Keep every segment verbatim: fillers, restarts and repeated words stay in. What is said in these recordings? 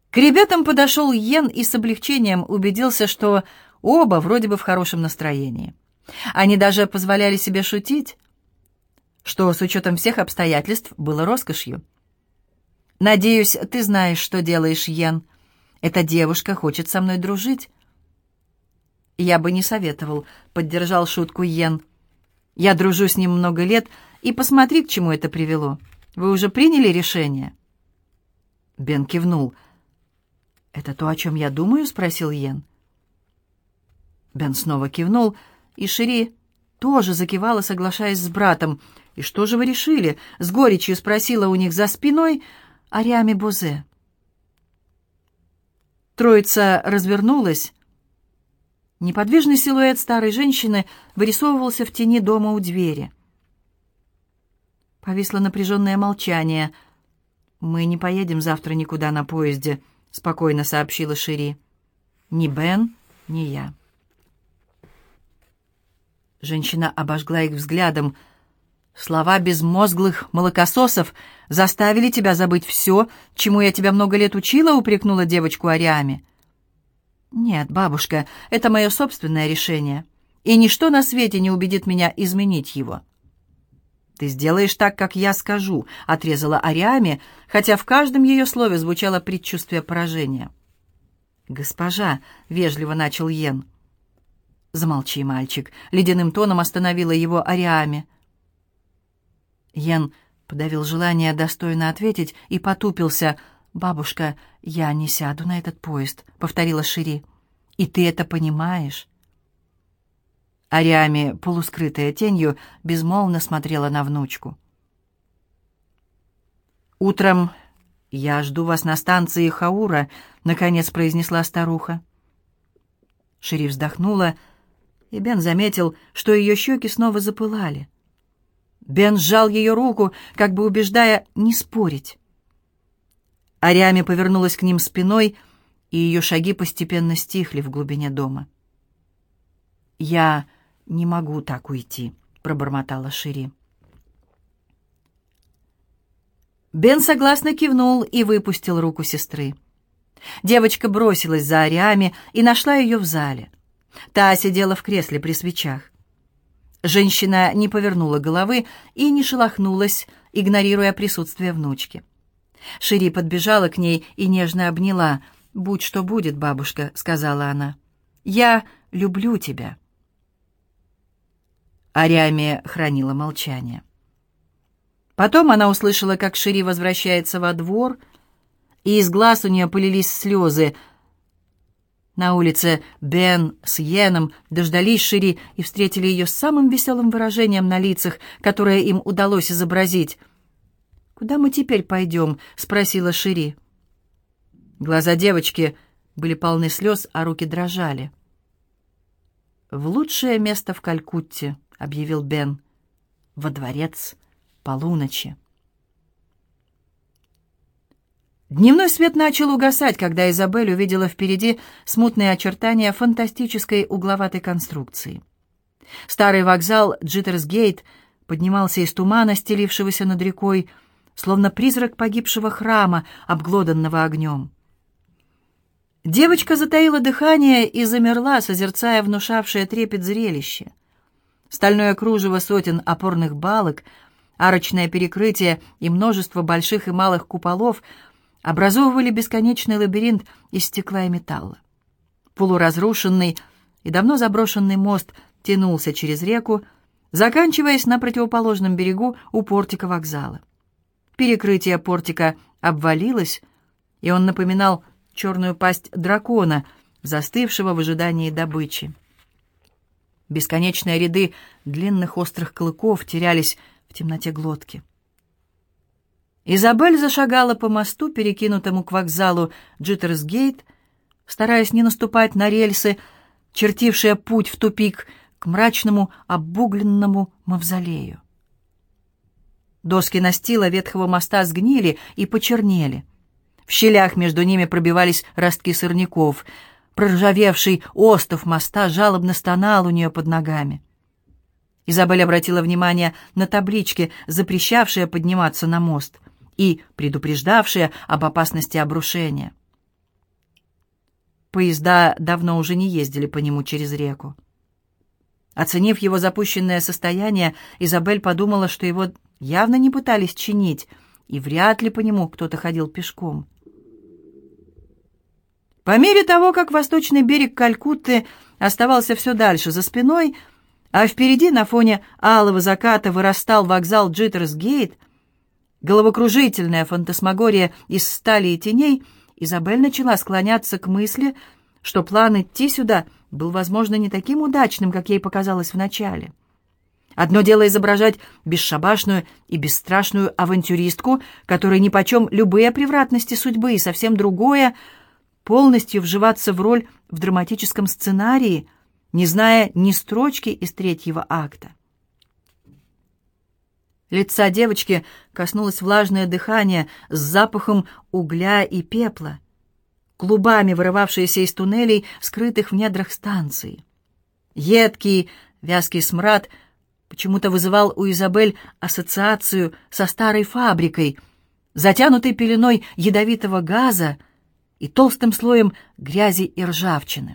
К ребятам подошел Йен и с облегчением убедился, что оба вроде бы в хорошем настроении. Они даже позволяли себе шутить, что с учетом всех обстоятельств было роскошью. «Надеюсь, ты знаешь, что делаешь, Йен. Эта девушка хочет со мной дружить». «Я бы не советовал», — поддержал шутку Йен. «Я дружу с ним много лет, и посмотри, к чему это привело. Вы уже приняли решение?» Бен кивнул. «Это то, о чем я думаю?» — спросил Йен. Бен снова кивнул, и Шири тоже закивала, соглашаясь с братом. «И что же вы решили?» — с горечью спросила у них за спиной Ариаме Бозе. Троица развернулась. Неподвижный силуэт старой женщины вырисовывался в тени дома у двери. Повисло напряженное молчание. «Мы не поедем завтра никуда на поезде», — спокойно сообщила Шири. «Ни Бен, ни я». Женщина обожгла их взглядом. «Слова безмозглых молокососов заставили тебя забыть все, чему я тебя много лет учила», — упрекнула девочку Ариаме. «Нет, бабушка, это мое собственное решение, и ничто на свете не убедит меня изменить его». «Ты сделаешь так, как я скажу», — отрезала Ариаме, хотя в каждом ее слове звучало предчувствие поражения. «Госпожа», — вежливо начал Йен. «Замолчи, мальчик», — ледяным тоном остановила его Ариаме. Йен подавил желание достойно ответить и потупился. «Бабушка, я не сяду на этот поезд», — повторила Шири. «И ты это понимаешь?» Ариаме, полускрытая тенью, безмолвно смотрела на внучку. «Утром я жду вас на станции Хаура», — наконец произнесла старуха. Шири вздохнула, и Бен заметил, что ее щеки снова запылали. Бен сжал ее руку, как бы убеждая не спорить. Ариаме повернулась к ним спиной, и ее шаги постепенно стихли в глубине дома. «Я не могу так уйти», — пробормотала Шири. Бен согласно кивнул и выпустил руку сестры. Девочка бросилась за Ариаме и нашла ее в зале. Та сидела в кресле при свечах. Женщина не повернула головы и не шелохнулась, игнорируя присутствие внучки. Шири подбежала к ней и нежно обняла. «Будь что будет, бабушка», — сказала она. «Я люблю тебя». Ариаме хранила молчание. Потом она услышала, как Шири возвращается во двор, и из глаз у нее полились слезы. На улице Бен с Йеном дождались Шири и встретили ее с самым веселым выражением на лицах, которое им удалось изобразить. «Куда мы теперь пойдем?» — спросила Шири. Глаза девочки были полны слез, а руки дрожали. «В лучшее место в Калькутте», — объявил Бен, — «во дворец полуночи». Дневной свет начал угасать, когда Изабель увидела впереди смутные очертания фантастической угловатой конструкции. Старый вокзал Джиттерсгейт поднимался из тумана, стелившегося над рекой, словно призрак погибшего храма, обглоданного огнем. Девочка затаила дыхание и замерла, созерцая внушавшее трепет зрелище. Стальное кружево сотен опорных балок, арочное перекрытие и множество больших и малых куполов образовывали бесконечный лабиринт из стекла и металла. Полуразрушенный и давно заброшенный мост тянулся через реку, заканчиваясь на противоположном берегу у портика вокзала. Перекрытие портика обвалилось, и он напоминал черную пасть дракона, застывшего в ожидании добычи. Бесконечные ряды длинных острых клыков терялись в темноте глотки. Изабель зашагала по мосту, перекинутому к вокзалу Джиттерсгейт, стараясь не наступать на рельсы, чертившие путь в тупик к мрачному обугленному мавзолею. Доски настила ветхого моста сгнили и почернели. В щелях между ними пробивались ростки сорняков. Проржавевший остов моста жалобно стонал у нее под ногами. Изабель обратила внимание на таблички, запрещавшие подниматься на мост и предупреждавшие об опасности обрушения. Поезда давно уже не ездили по нему через реку. Оценив его запущенное состояние, Изабель подумала, что его явно не пытались чинить, и вряд ли по нему кто-то ходил пешком. По мере того, как восточный берег Калькутты оставался все дальше за спиной, а впереди на фоне алого заката вырастал вокзал Джиттерс-Гейт, головокружительная фантасмагория из стали и теней, Изабель начала склоняться к мысли, что план идти сюда был, возможно, не таким удачным, как ей показалось вначале. Одно дело изображать бесшабашную и бесстрашную авантюристку, которой нипочем любые превратности судьбы, и совсем другое — полностью вживаться в роль в драматическом сценарии, не зная ни строчки из третьего акта. Лица девочки коснулось влажное дыхание с запахом угля и пепла, клубами вырывавшиеся из туннелей, скрытых в недрах станции. Едкий, вязкий смрад почему-то вызывал у Изабель ассоциацию со старой фабрикой, затянутой пеленой ядовитого газа и толстым слоем грязи и ржавчины.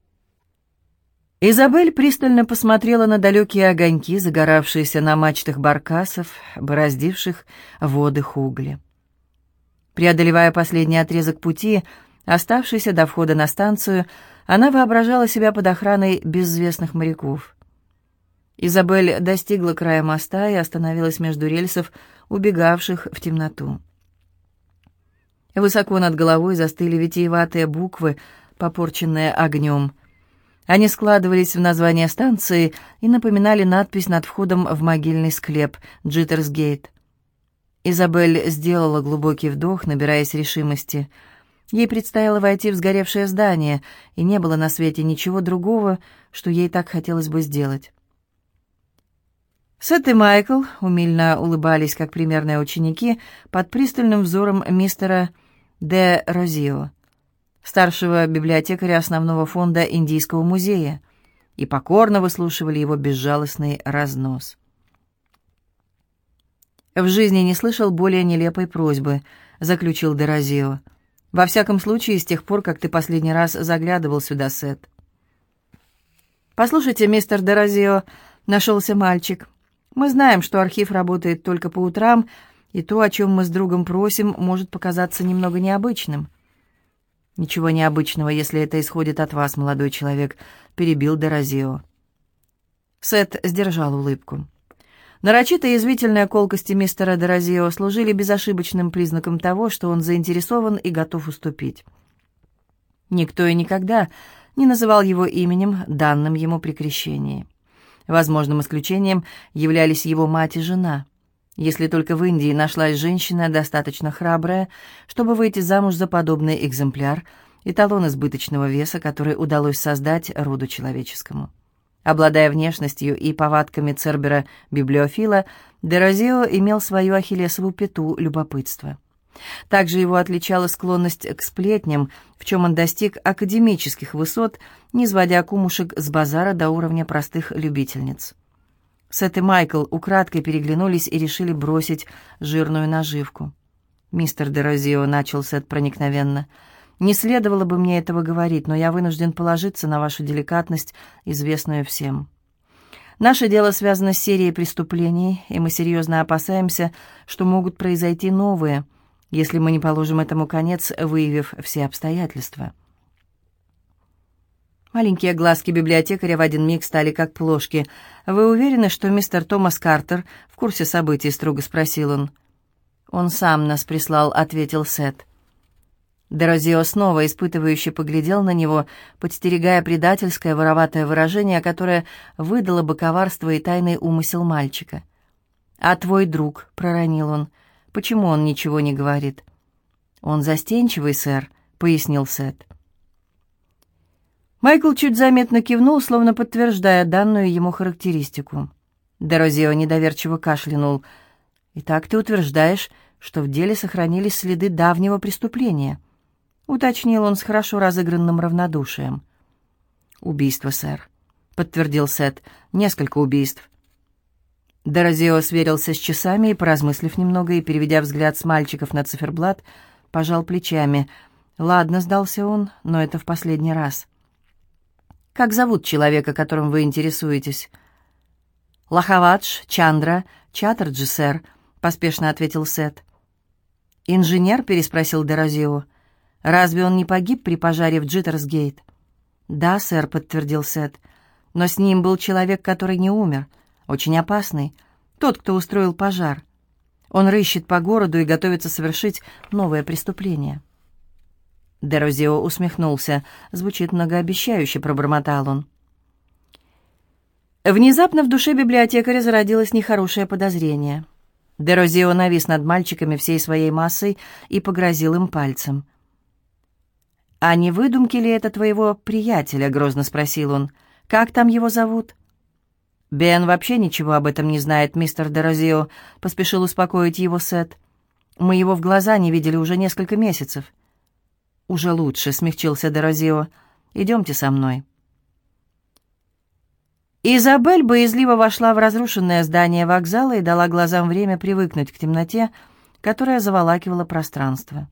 Изабель пристально посмотрела на далекие огоньки, загоравшиеся на мачтах баркасов, бороздивших воды Хугли. Преодолевая последний отрезок пути, оставшийся до входа на станцию, она воображала себя под охраной безвестных моряков. Изабель достигла края моста и остановилась между рельсов, убегавших в темноту. Высоко над головой застыли витиеватые буквы, попорченные огнем. Они складывались в название станции и напоминали надпись над входом в могильный склеп Джиттерс-Гейт. Изабель сделала глубокий вдох, набираясь решимости. Ей предстояло войти в сгоревшее здание, и не было на свете ничего другого, что ей так хотелось бы сделать. Сет и Майкл умильно улыбались, как примерные ученики, под пристальным взором мистера де Розио, старшего библиотекаря основного фонда Индийского музея, и покорно выслушивали его безжалостный разнос. «В жизни не слышал более нелепой просьбы», — заключил де Розио. «Во всяком случае, с тех пор, как ты последний раз заглядывал сюда, Сет». «Послушайте, мистер де Розио», — нашелся мальчик, — «мы знаем, что архив работает только по утрам, и то, о чем мы с другом просим, может показаться немного необычным». «Ничего необычного, если это исходит от вас, молодой человек», — перебил де Розио. Сет сдержал улыбку. Нарочито язвительные колкости мистера де Розио служили безошибочным признаком того, что он заинтересован и готов уступить. Никто и никогда не называл его именем, данным ему при крещении. Возможным исключением являлись его мать и жена. Если только в Индии нашлась женщина, достаточно храбрая, чтобы выйти замуж за подобный экземпляр, эталон избыточного веса, который удалось создать роду человеческому. Обладая внешностью и повадками цербера-библиофила, де Розио имел свою ахиллесову пяту любопытства. Также его отличала склонность к сплетням, в чем он достиг академических высот, не сводя кумушек с базара до уровня простых любительниц. Сет и Майкл украдкой переглянулись и решили бросить жирную наживку. «Мистер де Розио», — начал Сет проникновенно, — «не следовало бы мне этого говорить, но я вынужден положиться на вашу деликатность, известную всем. Наше дело связано с серией преступлений, и мы серьезно опасаемся, что могут произойти новые, если мы не положим этому конец, выявив все обстоятельства». Маленькие глазки библиотекаря в один миг стали как плошки. «Вы уверены, что мистер Томас Картер в курсе событий?» — строго спросил он. «Он сам нас прислал», — ответил Сет. Де Розио снова испытывающе поглядел на него, подстерегая предательское вороватое выражение, которое выдало бы коварство и тайный умысел мальчика. «А твой друг?» — проронил он. «Почему он ничего не говорит?» «Он застенчивый, сэр», — пояснил Сет. Майкл чуть заметно кивнул, словно подтверждая данную ему характеристику. Де Розио недоверчиво кашлянул. «Итак, ты утверждаешь, что в деле сохранились следы давнего преступления?» — уточнил он с хорошо разыгранным равнодушием. «Убийство, сэр», — подтвердил Сет. «Несколько убийств». Де Розио сверился с часами и, поразмыслив немного и переведя взгляд с мальчиков на циферблат, пожал плечами. «Ладно», — сдался он, — «но это в последний раз». «Как зовут человека, которым вы интересуетесь?» «Лахавадж Чандра Чаттерджи, сэр», — поспешно ответил Сет. «Инженер?» — переспросил Дерозио. «Разве он не погиб при пожаре в Джиттерсгейт?» «Да, сэр», — подтвердил Сет. «Но с ним был человек, который не умер. Очень опасный. Тот, кто устроил пожар. Он рыщет по городу и готовится совершить новое преступление». Дерозио усмехнулся. «Звучит многообещающе», — пробормотал он. Внезапно в душе библиотекаря зародилось нехорошее подозрение. Дерозио навис над мальчиками всей своей массой и погрозил им пальцем. «А не выдумки ли это твоего приятеля?» — грозно спросил он. «Как там его зовут?» «Бен вообще ничего об этом не знает, мистер Дерозио», — поспешил успокоить его Сет. «Мы его в глаза не видели уже несколько месяцев». «Уже лучше», — смягчился Дерозио. «Идемте со мной». Изабель боязливо вошла в разрушенное здание вокзала и дала глазам время привыкнуть к темноте, которая заволакивала пространство.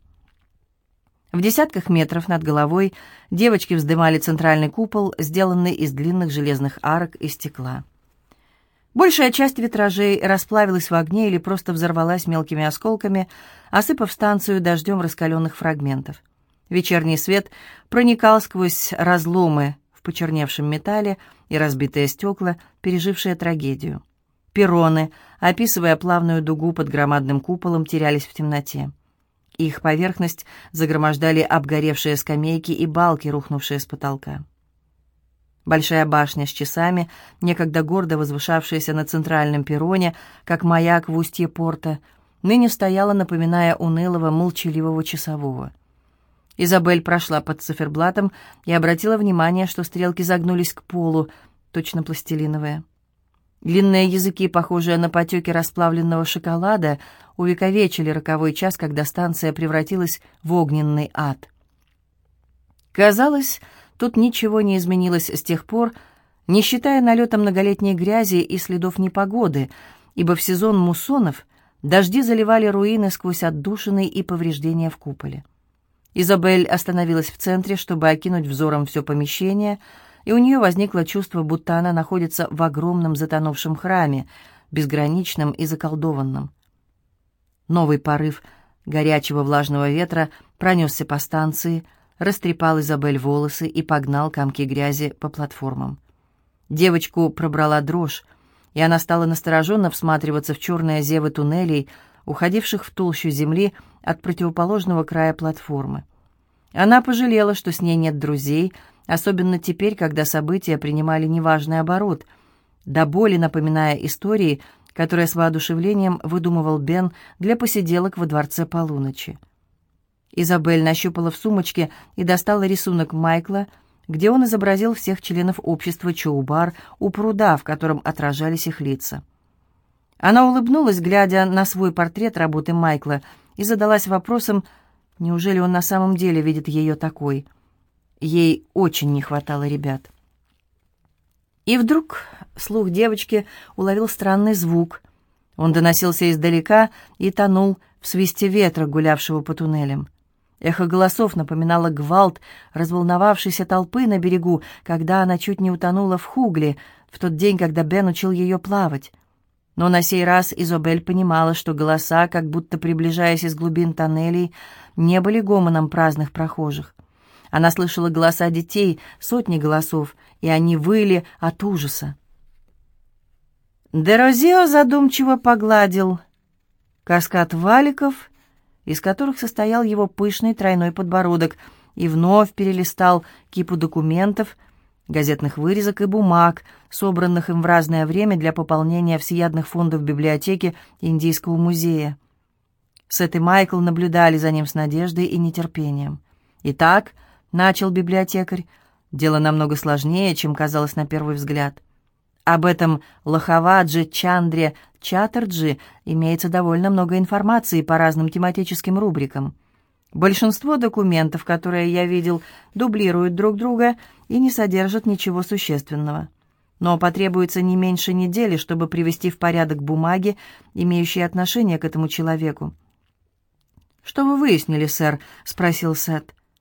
В десятках метров над головой девочки вздымали центральный купол, сделанный из длинных железных арок и стекла. Большая часть витражей расплавилась в огне или просто взорвалась мелкими осколками, осыпав станцию дождем раскаленных фрагментов. Вечерний свет проникал сквозь разломы в почерневшем металле и разбитые стекла, пережившие трагедию. Перроны, описывая плавную дугу под громадным куполом, терялись в темноте. Их поверхность загромождали обгоревшие скамейки и балки, рухнувшие с потолка. Большая башня с часами, некогда гордо возвышавшаяся на центральном перроне, как маяк в устье порта, ныне стояла, напоминая унылого, молчаливого часового. Изабель прошла под циферблатом и обратила внимание, что стрелки загнулись к полу, точно пластилиновые. Длинные языки, похожие на потеки расплавленного шоколада, увековечили роковой час, когда станция превратилась в огненный ад. Казалось, тут ничего не изменилось с тех пор, не считая налета многолетней грязи и следов непогоды, ибо в сезон муссонов дожди заливали руины сквозь отдушины и повреждения в куполе. Изабель остановилась в центре, чтобы окинуть взором все помещение, и у нее возникло чувство, будто она находится в огромном затонувшем храме, безграничном и заколдованном. Новый порыв горячего влажного ветра пронесся по станции, растрепал Изабель волосы и погнал комки грязи по платформам. Девочку пробрала дрожь, и она стала настороженно всматриваться в черные зевы туннелей, уходивших в толщу земли от противоположного края платформы. Она пожалела, что с ней нет друзей, особенно теперь, когда события принимали неважный оборот, до боли напоминая истории, которые с воодушевлением выдумывал Бен для посиделок во дворце полуночи. Изабель нащупала в сумочке и достала рисунок Майкла, где он изобразил всех членов общества Чоу-бар у пруда, в котором отражались их лица. Она улыбнулась, глядя на свой портрет работы Майкла, и задалась вопросом, неужели он на самом деле видит ее такой. Ей очень не хватало ребят. И вдруг слух девочки уловил странный звук. Он доносился издалека и тонул в свисте ветра, гулявшего по туннелям. Эхо голосов напоминало гвалт разволновавшейся толпы на берегу, когда она чуть не утонула в Хугли, в тот день, когда Бен учил ее плавать. Но на сей раз Изабель понимала, что голоса, как будто приближаясь из глубин тоннелей, не были гомоном праздных прохожих. Она слышала голоса детей, сотни голосов, и они выли от ужаса. Дерозио задумчиво погладил каскад валиков, из которых состоял его пышный тройной подбородок, и вновь перелистал кипу документов, газетных вырезок и бумаг, собранных им в разное время для пополнения всеядных фондов библиотеки Индийского музея. Сет и Майкл наблюдали за ним с надеждой и нетерпением. «Итак», — начал библиотекарь, — «дело намного сложнее, чем казалось на первый взгляд. Об этом Лахавадже Чандре Чаттерджи имеется довольно много информации по разным тематическим рубрикам. Большинство документов, которые я видел, дублируют друг друга и не содержат ничего существенного. Но потребуется не меньше недели, чтобы привести в порядок бумаги, имеющие отношение к этому человеку». «Что вы выяснили, сэр?» — спросил Сет.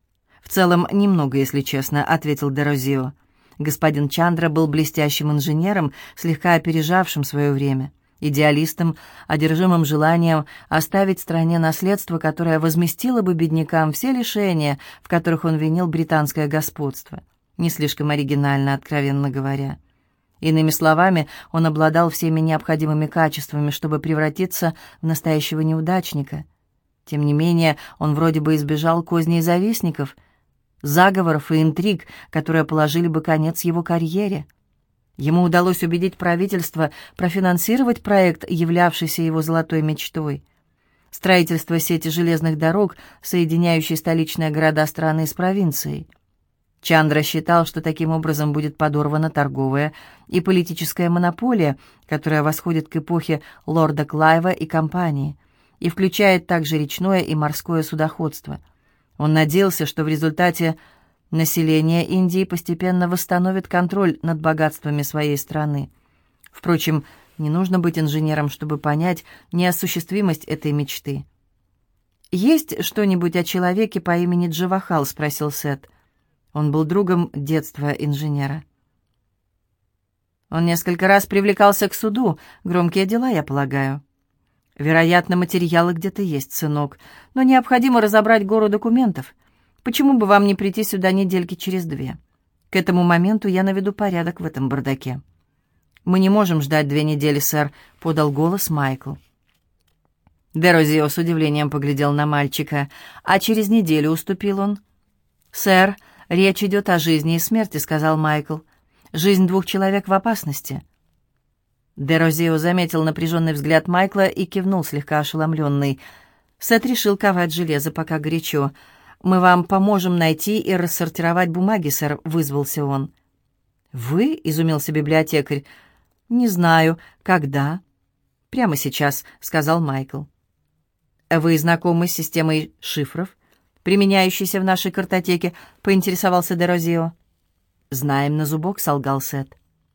«В целом, немного, если честно», — ответил де Розио. Господин Чандра был блестящим инженером, слегка опережавшим свое время, идеалистом, одержимым желанием оставить стране наследство, которое возместило бы беднякам все лишения, в которых он винил британское господство. Не слишком оригинально, откровенно говоря. Иными словами, он обладал всеми необходимыми качествами, чтобы превратиться в настоящего неудачника. Тем не менее, он вроде бы избежал козней завистников, заговоров и интриг, которые положили бы конец его карьере. Ему удалось убедить правительство профинансировать проект, являвшийся его золотой мечтой. Строительство сети железных дорог, соединяющей столичные города страны с провинцией. Чандра считал, что таким образом будет подорвана торговая и политическая монополия, которая восходит к эпохе лорда Клайва и компании, и включает также речное и морское судоходство. Он надеялся, что в результате население Индии постепенно восстановит контроль над богатствами своей страны. Впрочем, не нужно быть инженером, чтобы понять неосуществимость этой мечты. «Есть что-нибудь о человеке по имени Джавахал?» — спросил Сет. Он был другом детства инженера. «Он несколько раз привлекался к суду. Громкие дела, я полагаю». «Вероятно, материалы где-то есть, сынок, но необходимо разобрать гору документов. Почему бы вам не прийти сюда недельки через две? К этому моменту я наведу порядок в этом бардаке». «Мы не можем ждать две недели, сэр», — подал голос Майкл. де Розио с удивлением поглядел на мальчика. «А через неделю уступил он?» «Сэр, речь идет о жизни и смерти», — сказал Майкл. «Жизнь двух человек в опасности». Де Розио заметил напряженный взгляд Майкла и кивнул, слегка ошеломленный. Сет решил ковать железо, пока горячо. «Мы вам поможем найти и рассортировать бумаги, сэр», — вызвался он. «Вы?» — изумился библиотекарь. «Не знаю. Когда?» «Прямо сейчас», — сказал Майкл. «Вы знакомы с системой шифров, применяющейся в нашей картотеке?» — поинтересовался де Розио. «Знаем на зубок», — солгал Сет.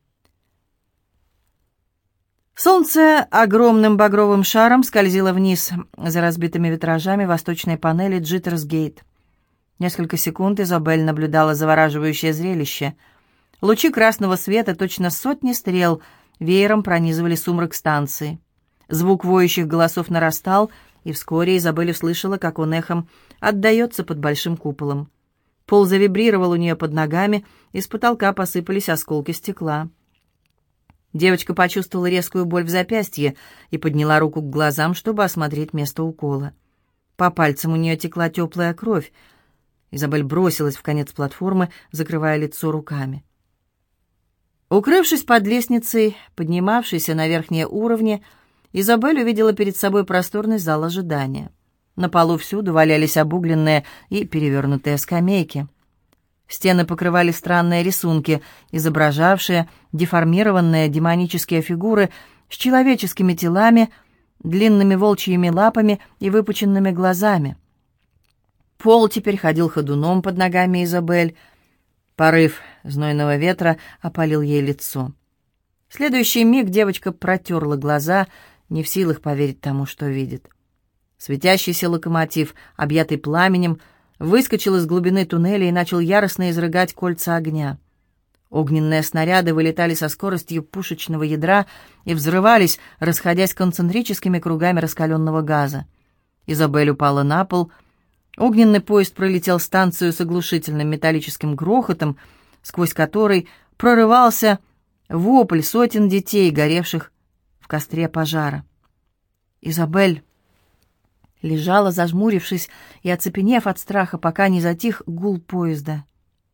Солнце огромным багровым шаром скользило вниз за разбитыми витражами восточной панели Джиттерс-Гейт. Несколько секунд Изабель наблюдала завораживающее зрелище. Лучи красного света, точно сотни стрел, веером пронизывали сумрак станции. Звук воющих голосов нарастал, и вскоре Изабель услышала, как он эхом отдается под большим куполом. Пол завибрировал у нее под ногами, из потолка посыпались осколки стекла. Девочка почувствовала резкую боль в запястье и подняла руку к глазам, чтобы осмотреть место укола. По пальцам у нее текла теплая кровь. Изабель бросилась в конец платформы, закрывая лицо руками. Укрывшись под лестницей, поднимавшейся на верхние уровни, Изабель увидела перед собой просторный зал ожидания. На полу всюду валялись обугленные и перевернутые скамейки. Стены покрывали странные рисунки, изображавшие деформированные демонические фигуры с человеческими телами, длинными волчьими лапами и выпученными глазами. Пол теперь ходил ходуном под ногами Изабель. Порыв знойного ветра опалил ей лицо. В следующий миг девочка протерла глаза, не в силах поверить тому, что видит. Светящийся локомотив, объятый пламенем, выскочил из глубины туннеля и начал яростно изрыгать кольца огня. Огненные снаряды вылетали со скоростью пушечного ядра и взрывались, расходясь концентрическими кругами раскаленного газа. Изабель упала на пол. Огненный поезд пролетел станцию с оглушительным металлическим грохотом, сквозь который прорывался вопль сотен детей, горевших в костре пожара. Изабель лежала, зажмурившись и оцепенев от страха, пока не затих гул поезда.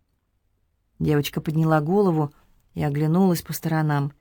Девочка подняла голову и оглянулась по сторонам.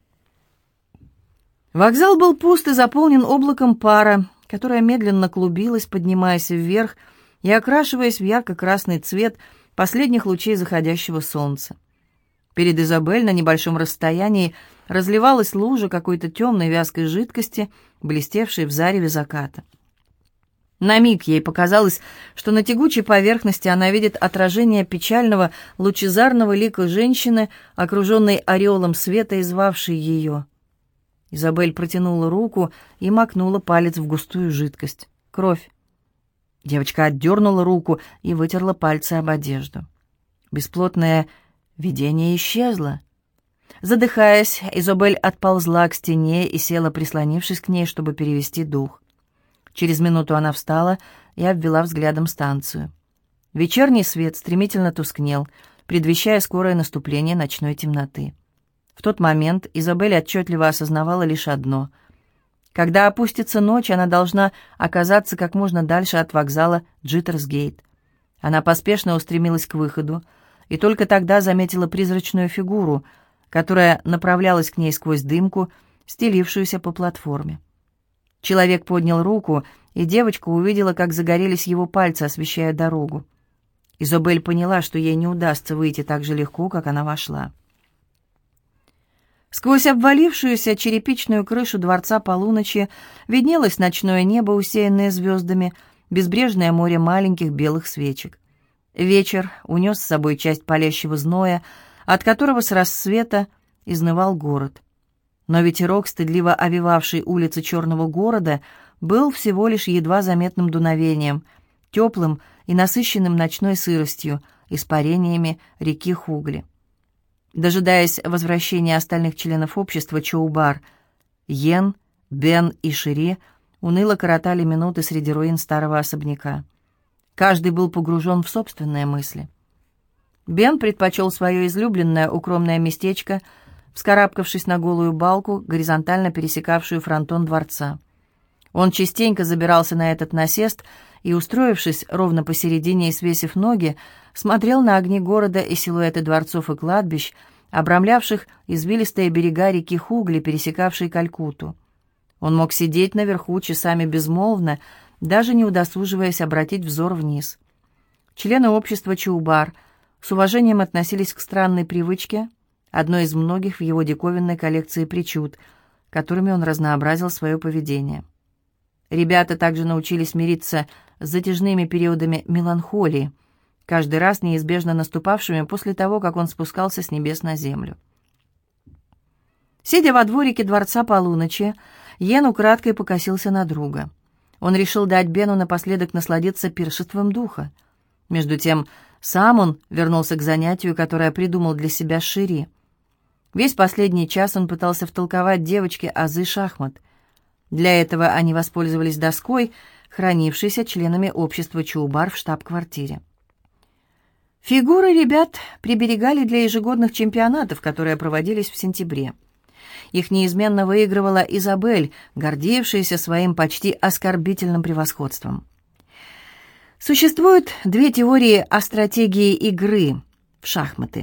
Вокзал был пуст и заполнен облаком пара, которая медленно клубилась, поднимаясь вверх и окрашиваясь в ярко-красный цвет последних лучей заходящего солнца. Перед Изабель на небольшом расстоянии разливалась лужа какой-то темной вязкой жидкости, блестевшей в зареве заката. На миг ей показалось, что на тягучей поверхности она видит отражение печального лучезарного лика женщины, окруженной ореолом света и звавшей ее. Изабель протянула руку и макнула палец в густую жидкость. Кровь. Девочка отдернула руку и вытерла пальцы об одежду. Бесплотное видение исчезло. Задыхаясь, Изабель отползла к стене и села, прислонившись к ней, чтобы перевести дух. Через минуту она встала и обвела взглядом станцию. Вечерний свет стремительно тускнел, предвещая скорое наступление ночной темноты. В тот момент Изабель отчетливо осознавала лишь одно. Когда опустится ночь, она должна оказаться как можно дальше от вокзала Джиттерсгейт. Она поспешно устремилась к выходу, и только тогда заметила призрачную фигуру, которая направлялась к ней сквозь дымку, стелившуюся по платформе. Человек поднял руку, и девочка увидела, как загорелись его пальцы, освещая дорогу. Изабель поняла, что ей не удастся выйти так же легко, как она вошла. Сквозь обвалившуюся черепичную крышу дворца полуночи виднелось ночное небо, усеянное звездами, безбрежное море маленьких белых свечек. Вечер унес с собой часть палящего зноя, от которого с рассвета изнывал город. Но ветерок, стыдливо овевавший улицы черного города, был всего лишь едва заметным дуновением, теплым и насыщенным ночной сыростью, испарениями реки Хугли. Дожидаясь возвращения остальных членов общества Чоубар, Йен, Бен и Шири уныло коротали минуты среди руин старого особняка. Каждый был погружен в собственные мысли. Бен предпочел свое излюбленное укромное местечко, вскарабкавшись на голую балку, горизонтально пересекавшую фронтон дворца. Он частенько забирался на этот насест и, устроившись ровно посередине и свесив ноги, смотрел на огни города и силуэты дворцов и кладбищ, обрамлявших извилистые берега реки Хугли, пересекавшей Калькутту. Он мог сидеть наверху часами безмолвно, даже не удосуживаясь обратить взор вниз. Члены общества Чоубар с уважением относились к странной привычке, одной из многих в его диковинной коллекции причуд, которыми он разнообразил свое поведение. Ребята также научились мириться с затяжными периодами меланхолии, каждый раз неизбежно наступавшими после того, как он спускался с небес на землю. Сидя во дворике дворца полуночи, Йен украдкой покосился на друга. Он решил дать Бену напоследок насладиться пиршеством духа. Между тем, сам он вернулся к занятию, которое придумал для себя Шири. Весь последний час он пытался втолковать девочке азы шахмат. Для этого они воспользовались доской, хранившейся членами общества Чоубар в штаб-квартире. Фигуры ребят приберегали для ежегодных чемпионатов, которые проводились в сентябре. Их неизменно выигрывала Изабель, гордившаяся своим почти оскорбительным превосходством. Существуют две теории о стратегии игры в шахматы,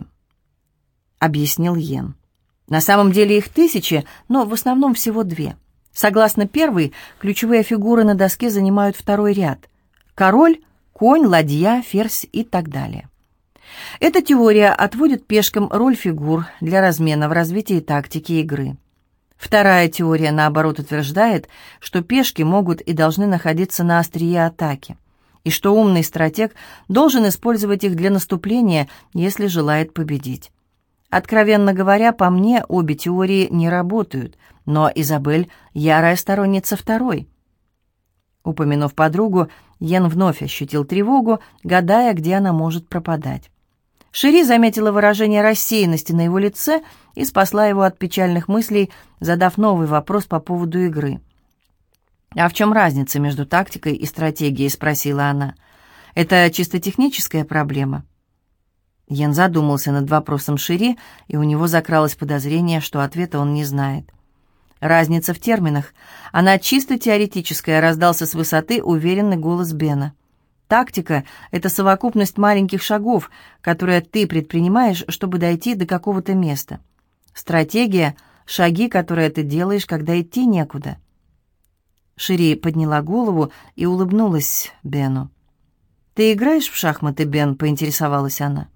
объяснил Йен. На самом деле их тысячи, но в основном всего две. Согласно первой, ключевые фигуры на доске занимают второй ряд. Король, конь, ладья, ферзь и так далее. Эта теория отводит пешкам роль фигур для размена в развитии тактики игры. Вторая теория, наоборот, утверждает, что пешки могут и должны находиться на острие атаки, и что умный стратег должен использовать их для наступления, если желает победить. Откровенно говоря, по мне, обе теории не работают, но Изабель – ярая сторонница второй. Упомянув подругу, Йен вновь ощутил тревогу, гадая, где она может пропадать. Шири заметила выражение рассеянности на его лице и спасла его от печальных мыслей, задав новый вопрос по поводу игры. «А в чем разница между тактикой и стратегией?» – спросила она. «Это чисто техническая проблема?» Йен задумался над вопросом Шири, и у него закралось подозрение, что ответа он не знает. «Разница в терминах. Она чисто теоретическая», — раздался с высоты уверенный голос Бена. «Тактика — это совокупность маленьких шагов, которые ты предпринимаешь, чтобы дойти до какого-то места. Стратегия — шаги, которые ты делаешь, когда идти некуда». Шири подняла голову и улыбнулась Бену. «Ты играешь в шахматы, Бен?» — поинтересовалась она.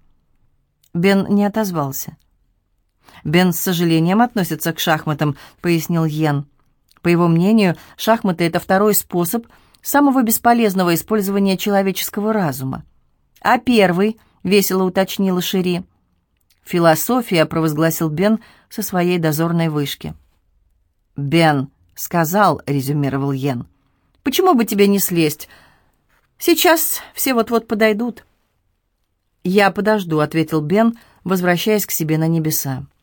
Бен не отозвался. «Бен с сожалением относится к шахматам», — пояснил Йен. По его мнению, шахматы — это второй способ самого бесполезного использования человеческого разума. «А первый?» — весело уточнила Шири. «Философия», — провозгласил Бен со своей дозорной вышки. «Бен сказал», — резюмировал Йен. «Почему бы тебе не слезть Сейчас все вот-вот подойдут». «Я подожду», — ответил Бен, возвращаясь к себе на небеса.